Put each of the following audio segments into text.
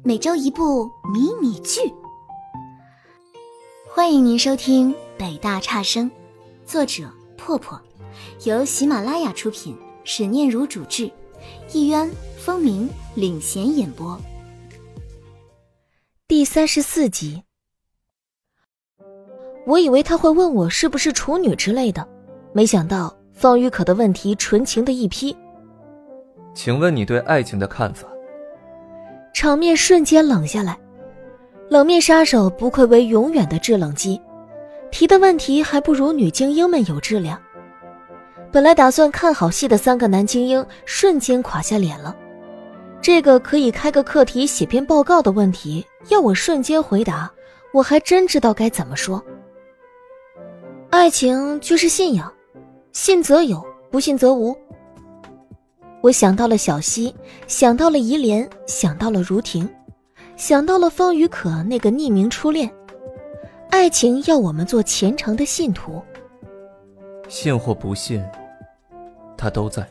每周一部迷你剧。欢迎您收听北大差生，作者破破，由喜马拉雅出品，史念如主制，艺渊、风鸣领衔演播。 第34集。我以为他会问我是不是处女之类的，没想到方雨可的问题纯情的一批。 请问你对爱情的看法？ 场面瞬间冷下来，冷面杀手不愧为永远的制冷机，提的问题还不如女精英们有质量。本来打算看好戏的3个男精英瞬间垮下脸了，这个可以开个课题写篇报告的问题，要我瞬间回答，我还真知道该怎么说。爱情就是信仰，信则有，不信则无。我想到了小溪，想到了怡莲，想到了如婷，想到了方雨可那个匿名初恋。爱情要我们做虔诚的信徒， 信或不信，他都在。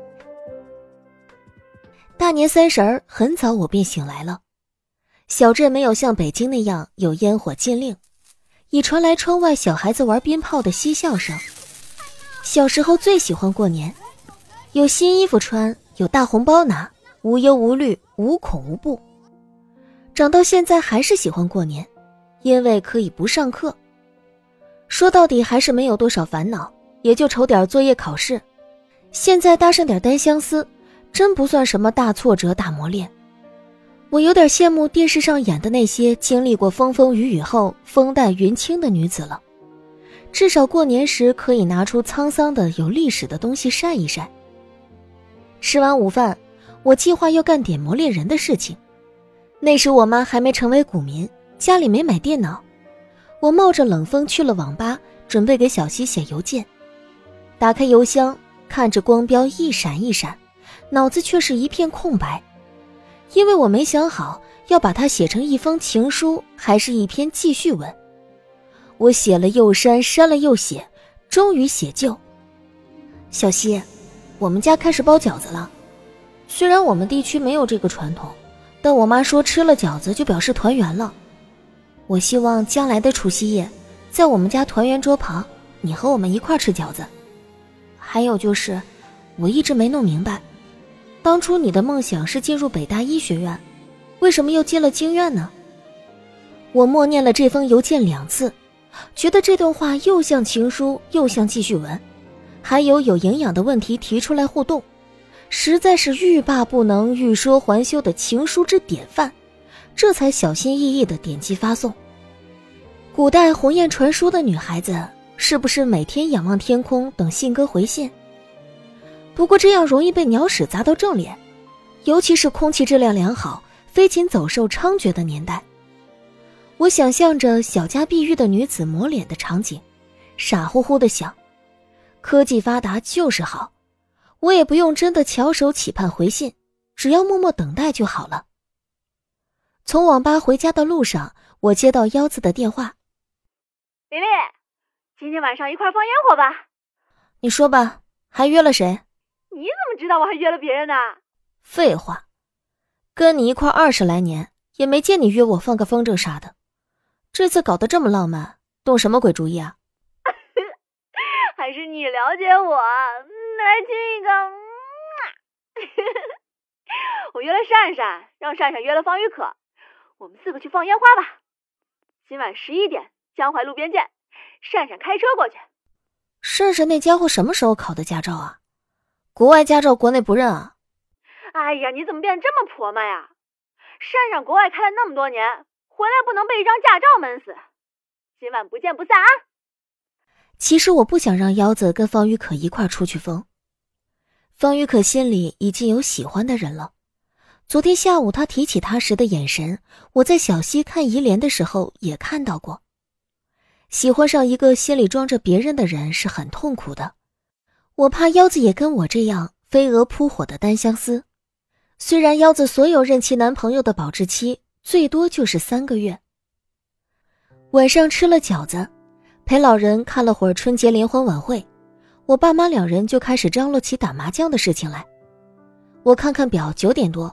大年30很早我便醒来了。小镇没有像北京那样有烟火禁令，已传来窗外小孩子玩鞭炮的嬉笑声。小时候最喜欢过年，有新衣服穿，有大红包拿，无忧无虑，无恐无怖。长到现在还是喜欢过年，因为可以不上课。说到底还是没有多少烦恼，也就愁点作业考试。现在搭上点单相思，真不算什么大挫折大磨练。我有点羡慕电视上演的那些经历过风风雨雨后风淡云轻的女子了，至少过年时可以拿出沧桑的有历史的东西晒一晒。吃完午饭，我计划要干点磨练人的事情。那时我妈还没成为股民，家里没买电脑。我冒着冷风去了网吧，准备给小溪写邮件。打开邮箱，看着光标一闪一闪，脑子却是一片空白，因为我没想好要把它写成一封情书，还是一篇记叙文。我写了又删，删了又写，终于写就。小溪，我们家开始包饺子了。虽然我们地区没有这个传统，但我妈说吃了饺子就表示团圆了。我希望将来的除夕夜，在我们家团圆桌旁，你和我们一块吃饺子。还有就是，我一直没弄明白，当初你的梦想是进入北大医学院，为什么又进了京院呢？我默念了这封邮件2次，觉得这段话又像情书，又像记叙文，还有营养的问题提出来互动，实在是欲罢不能，欲说还休的情书之典范，这才小心翼翼地点击发送。古代鸿雁传书的女孩子，是不是每天仰望天空等信鸽回信？不过这样容易被鸟屎砸到正脸，尤其是空气质量良好、飞禽走兽猖獗的年代。我想象着小家碧玉的女子抹脸的场景，傻乎乎地想，科技发达就是好，我也不用真的翘首企盼回信，只要默默等待就好了。从网吧回家的路上，我接到腰子的电话。 蕾蕾，今天晚上一块放烟火吧。 你说吧，还约了谁？ 你怎么知道我还约了别人呢？ 废话，跟你一块20来年，也没见你约我放个风筝啥的。这次搞得这么浪漫，动什么鬼主意啊？ 还是你了解我，来亲一个。我约了善善，让善善约了方雨可，我们4个去放烟花吧。今晚11点，江淮路边见。善善开车过去。 善善那家伙什么时候考的驾照啊？国外驾照国内不认啊？ 哎呀，你怎么变这么婆妈呀？善善国外开了那么多年，回来不能被一张驾照闷死。今晚不见不散啊！ 其实我不想让腰子跟方雨可一块出去疯。方雨可心里已经有喜欢的人了。昨天下午他提起他时的眼神，我在小溪看怡莲的时候也看到过。喜欢上一个心里装着别人的人是很痛苦的。我怕腰子也跟我这样飞蛾扑火的单相思。虽然腰子所有任其男朋友的保质期最多就是3个月。晚上吃了饺子，陪老人看了会儿春节联欢晚会，我爸妈2人就开始张罗起打麻将的事情来。我看看表，9点多，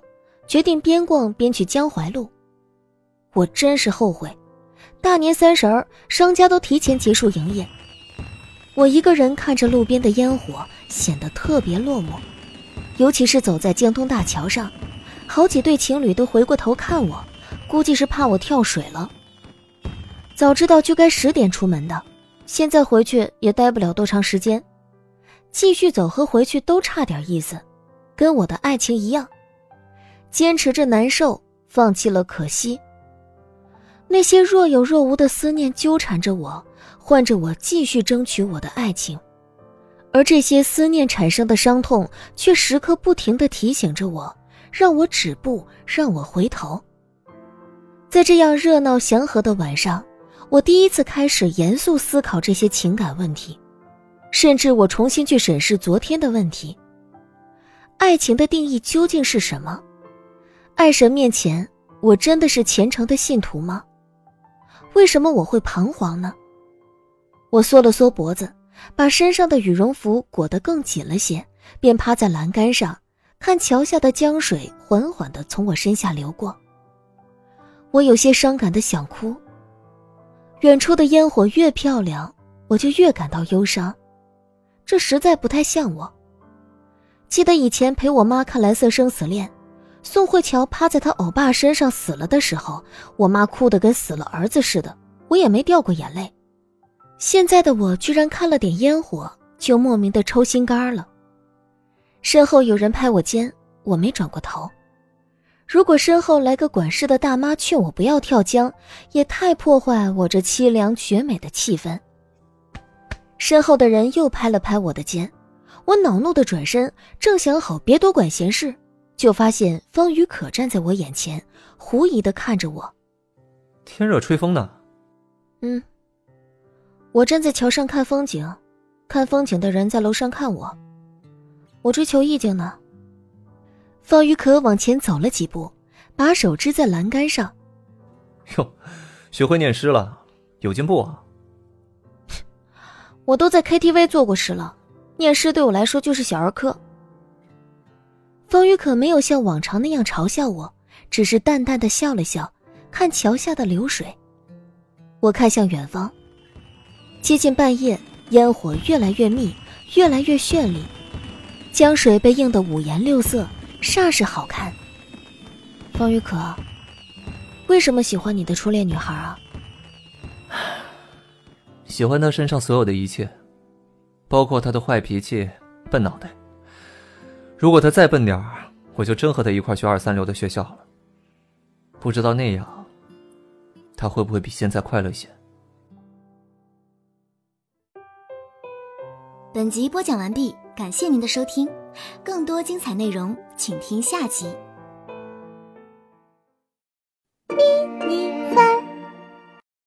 决定边逛边去江淮路。我真是后悔，大年30商家都提前结束营业。我一个人看着路边的烟火，显得特别落寞。尤其是走在江东大桥上，好几对情侣都回过头看我，估计是怕我跳水了。早知道就该10点出门的，现在回去也待不了多长时间。继续走和回去都差点意思，跟我的爱情一样，坚持着难受，放弃了可惜。那些若有若无的思念纠缠着我，唤着我继续争取我的爱情，而这些思念产生的伤痛却时刻不停地提醒着我，让我止步，让我回头。在这样热闹祥和的晚上，我第一次开始严肃思考这些情感问题，甚至我重新去审视昨天的问题。爱情的定义究竟是什么？爱神面前，我真的是虔诚的信徒吗？为什么我会彷徨呢？我缩了缩脖子，把身上的羽绒服裹得更紧了些，便趴在栏杆上，看桥下的江水缓缓地从我身下流过。我有些伤感地想哭。远处的烟火越漂亮，我就越感到忧伤，这实在不太像我。记得以前陪我妈看蓝色生死恋，宋慧乔趴在她欧巴身上死了的时候，我妈哭得跟死了儿子似的，我也没掉过眼泪。现在的我居然看了点烟火就莫名的抽心肝了。身后有人拍我肩，我没转过头。如果身后来个管事的大妈劝我不要跳江，也太破坏我这凄凉绝美的气氛。身后的人又拍了拍我的肩，我恼怒的转身，正想好别多管闲事，就发现方雨可站在我眼前，狐疑地看着我。 天热吹风呢？ 我站在桥上看风景，看风景的人在楼上看我。我追求意境呢。方雨可往前走了几步，把手支在栏杆上。 哟，学会念诗了，有进步啊。 我都在 KTV 做过诗了，念诗对我来说就是小儿科。方雨可没有像往常那样嘲笑我，只是淡淡的笑了笑，看桥下的流水。我看向远方，接近半夜，烟火越来越密，越来越绚丽，江水被映得五颜六色，煞是好看。方雨可，为什么喜欢你的初恋女孩啊？ 喜欢她身上所有的一切，包括她的坏脾气、笨脑袋。如果她再笨点儿，我就真和她一块去2、3流的学校了。不知道那样，她会不会比现在快乐些？ 本集播讲完毕，感谢您的收听，更多精彩内容请听下集。咪咪